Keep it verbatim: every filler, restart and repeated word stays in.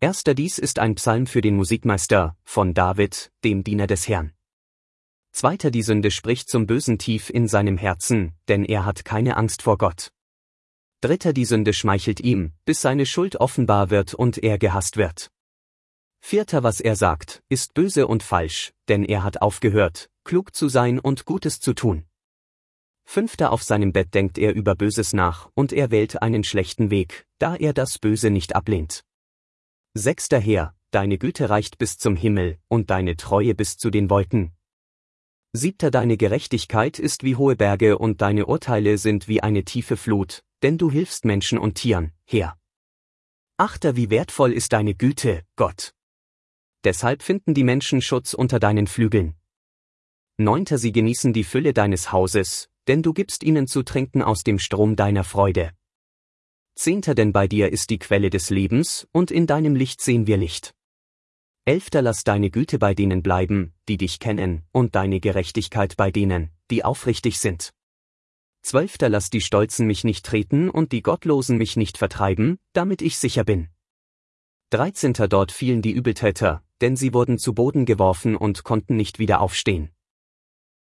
Erster Dies ist ein Psalm für den Musikmeister, von David, dem Diener des Herrn. Zweiter Die Sünde spricht zum Bösen tief in seinem Herzen, denn er hat keine Angst vor Gott. Dritter Die Sünde schmeichelt ihm, bis seine Schuld offenbar wird und er gehasst wird. Vierter Was er sagt, ist böse und falsch, denn er hat aufgehört, klug zu sein und Gutes zu tun. Fünfter Auf seinem Bett denkt er über Böses nach und er wählt einen schlechten Weg, da er das Böse nicht ablehnt. Sechster Herr, deine Güte reicht bis zum Himmel und deine Treue bis zu den Wolken. Siebter Deine Gerechtigkeit ist wie hohe Berge und deine Urteile sind wie eine tiefe Flut, denn du hilfst Menschen und Tieren, Herr. Achter Wie wertvoll ist deine Güte, Gott. Deshalb finden die Menschen Schutz unter deinen Flügeln. Neunter Sie genießen die Fülle deines Hauses, denn du gibst ihnen zu trinken aus dem Strom deiner Freude. Zehnter Denn bei dir ist die Quelle des Lebens, und in deinem Licht sehen wir Licht. Elfter Lass deine Güte bei denen bleiben, die dich kennen, und deine Gerechtigkeit bei denen, die aufrichtig sind. Zwölfter Lass die Stolzen mich nicht treten und die Gottlosen mich nicht vertreiben, damit ich sicher bin. Dreizehnter Dort fielen die Übeltäter, denn sie wurden zu Boden geworfen und konnten nicht wieder aufstehen.